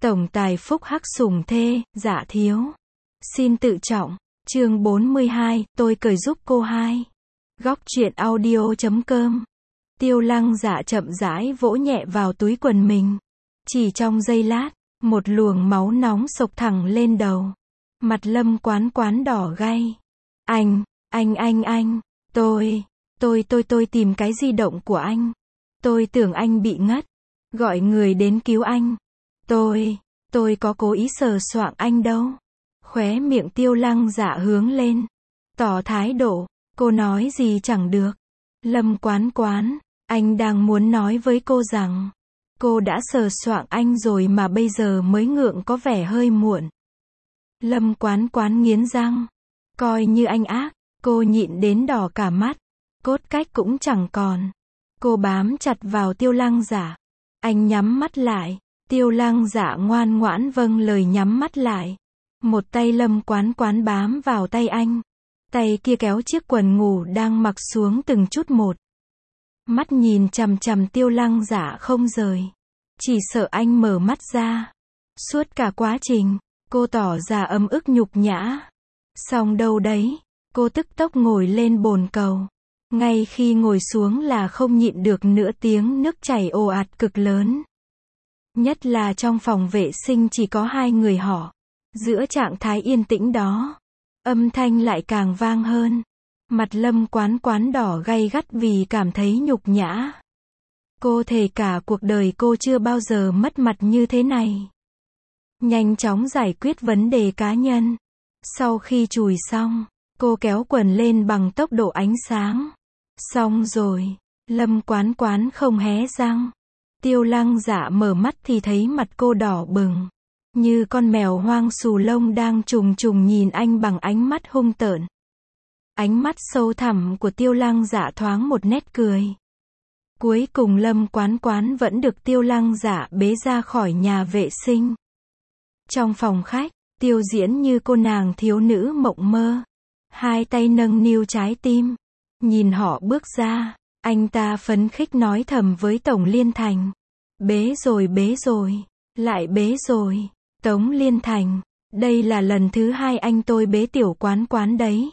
Tổng tài phúc hắc sủng thê, dạ thiếu. Xin tự trọng. Chương 42, tôi cười giúp cô hai. Góc truyện audio.com. Tiêu Lăng Dạ chậm rãi vỗ nhẹ vào túi quần mình. Chỉ trong giây lát, một luồng máu nóng xộc thẳng lên đầu. Mặt Lâm Quán Quán đỏ gay. Anh tôi tìm cái di động của anh. Tôi tưởng anh bị ngất. Gọi người đến cứu anh. Tôi có cố ý sờ soạng anh đâu. Khóe miệng Tiêu Lăng Dạ hướng lên. Tỏ thái độ, cô nói gì chẳng được. Lâm Quán Quán, anh đang muốn nói với cô rằng, cô đã sờ soạng anh rồi mà bây giờ mới ngượng có vẻ hơi muộn. Lâm Quán Quán nghiến răng. Coi như anh ác, cô nhịn đến đỏ cả mắt. Cốt cách cũng chẳng còn. Cô bám chặt vào Tiêu Lăng Dạ. Anh nhắm mắt lại. Tiêu Lăng Dạ ngoan ngoãn vâng lời nhắm mắt lại. Một tay Lâm Quán Quán bám vào tay anh. Tay kia kéo chiếc quần ngủ đang mặc xuống từng chút một. Mắt nhìn chằm chằm Tiêu Lăng Dạ không rời. Chỉ sợ anh mở mắt ra. Suốt cả quá trình, cô tỏ ra ấm ức nhục nhã. Xong đâu đấy, cô tức tốc ngồi lên bồn cầu. Ngay khi ngồi xuống là không nhịn được nữa, tiếng nước chảy ồ ạt cực lớn. Nhất là trong phòng vệ sinh chỉ có hai người họ. Giữa trạng thái yên tĩnh đó, âm thanh lại càng vang hơn. Mặt Lâm Quán Quán đỏ gay gắt vì cảm thấy nhục nhã. Cô thề cả cuộc đời cô chưa bao giờ mất mặt như thế này. Nhanh chóng giải quyết vấn đề cá nhân. Sau khi chùi xong, cô kéo quần lên bằng tốc độ ánh sáng. Xong rồi, Lâm Quán Quán không hé răng. Tiêu Lăng Dạ mở mắt thì thấy mặt cô đỏ bừng. Như con mèo hoang xù lông đang trùng trùng nhìn anh bằng ánh mắt hung tợn. Ánh mắt sâu thẳm của Tiêu Lăng Dạ thoáng một nét cười. Cuối cùng Lâm Quán Quán vẫn được Tiêu Lăng Dạ bế ra khỏi nhà vệ sinh. Trong phòng khách, Tiêu Diễn như cô nàng thiếu nữ mộng mơ. Hai tay nâng niu trái tim. Nhìn họ bước ra, anh ta phấn khích nói thầm với Tổng Liên Thành. Bế rồi, lại bế rồi. Tống Liên Thành, đây là lần thứ hai anh tôi bế Tiểu Quán Quán đấy.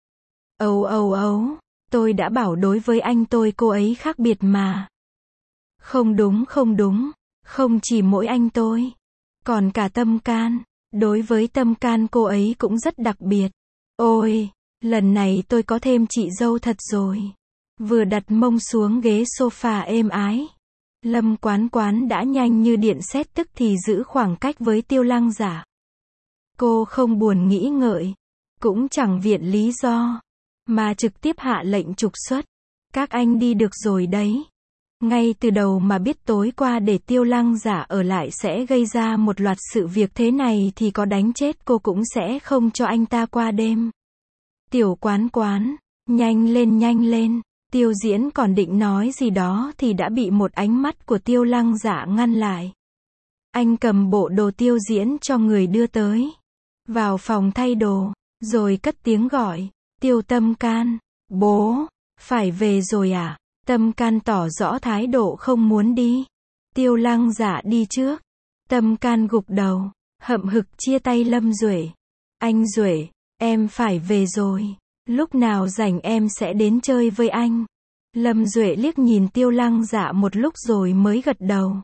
Âu, tôi đã bảo đối với anh tôi cô ấy khác biệt mà. Không đúng, không chỉ mỗi anh tôi. Còn cả Tâm Can, đối với Tâm Can cô ấy cũng rất đặc biệt. Ôi, lần này tôi có thêm chị dâu thật rồi. Vừa đặt mông xuống ghế sofa êm ái. Lâm Quán Quán đã nhanh như điện sét tức thì giữ khoảng cách với Tiêu Lăng Dạ. Cô không buồn nghĩ ngợi, cũng chẳng viện lý do, mà trực tiếp hạ lệnh trục xuất. Các anh đi được rồi đấy. Ngay từ đầu mà biết tối qua để Tiêu Lăng Dạ ở lại sẽ gây ra một loạt sự việc thế này thì có đánh chết cô cũng sẽ không cho anh ta qua đêm. Tiểu Quán Quán, nhanh lên. Tiêu Diễn còn định nói gì đó thì đã bị một ánh mắt của Tiêu Lăng Dạ ngăn lại. Anh cầm bộ đồ Tiêu Diễn cho người đưa tới. Vào phòng thay đồ, rồi cất tiếng gọi. Tiêu Tâm Can, bố, phải về rồi à? Tâm Can tỏ rõ thái độ không muốn đi. Tiêu Lăng Dạ đi trước. Tâm Can gục đầu, hậm hực chia tay Lâm Duệ. Anh Duệ, em phải về rồi. Lúc nào rảnh em sẽ đến chơi với anh. Lâm Duệ liếc nhìn Tiêu Lăng Dạ một lúc rồi mới gật đầu.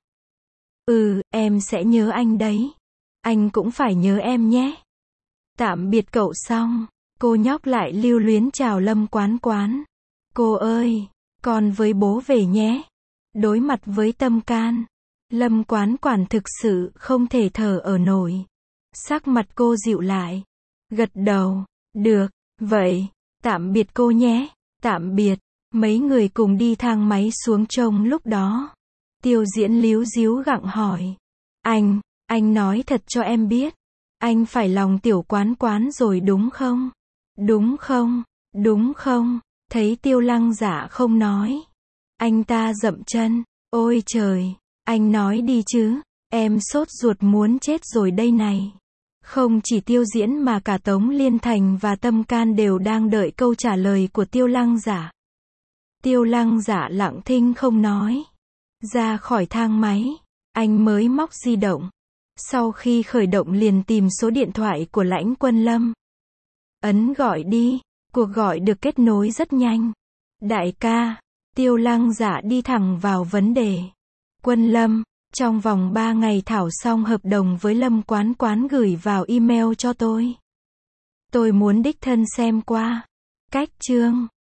Em sẽ nhớ anh đấy. Anh cũng phải nhớ em nhé. Tạm biệt cậu xong, cô nhóc lại lưu luyến chào Lâm Quán Quán. Cô ơi, con với bố về nhé. Đối mặt với Tâm Can, Lâm Quán Quán thực sự không thể thở ở nổi. Sắc mặt cô dịu lại. Gật đầu, được, vậy, tạm biệt cô nhé. Tạm biệt. Mấy người cùng đi thang máy xuống trông lúc đó. Tiêu Diễn líu díu gặng hỏi. Anh nói thật cho em biết. Anh phải lòng Tiểu Quán Quán rồi đúng không? Đúng không? Thấy Tiêu Lăng Dạ không nói. Anh ta dậm chân. Ôi trời, anh nói đi chứ. Em sốt ruột muốn chết rồi đây này. Không chỉ Tiêu Diễn mà cả Tống Liên Thành và Tâm Can đều đang đợi câu trả lời của Tiêu Lăng Dạ. Tiêu Lăng Dạ lặng thinh không nói. Ra khỏi thang máy, anh mới móc di động. Sau khi khởi động liền tìm số điện thoại của Lãnh Quân Lâm. Ấn gọi đi. Cuộc gọi được kết nối rất nhanh. Đại ca. Tiêu Lăng Dạ đi thẳng vào vấn đề. Quân Lâm, trong vòng 3 ngày thảo xong hợp đồng với Lâm Quán Quán gửi vào email cho tôi. Tôi muốn đích thân xem qua. Cách chương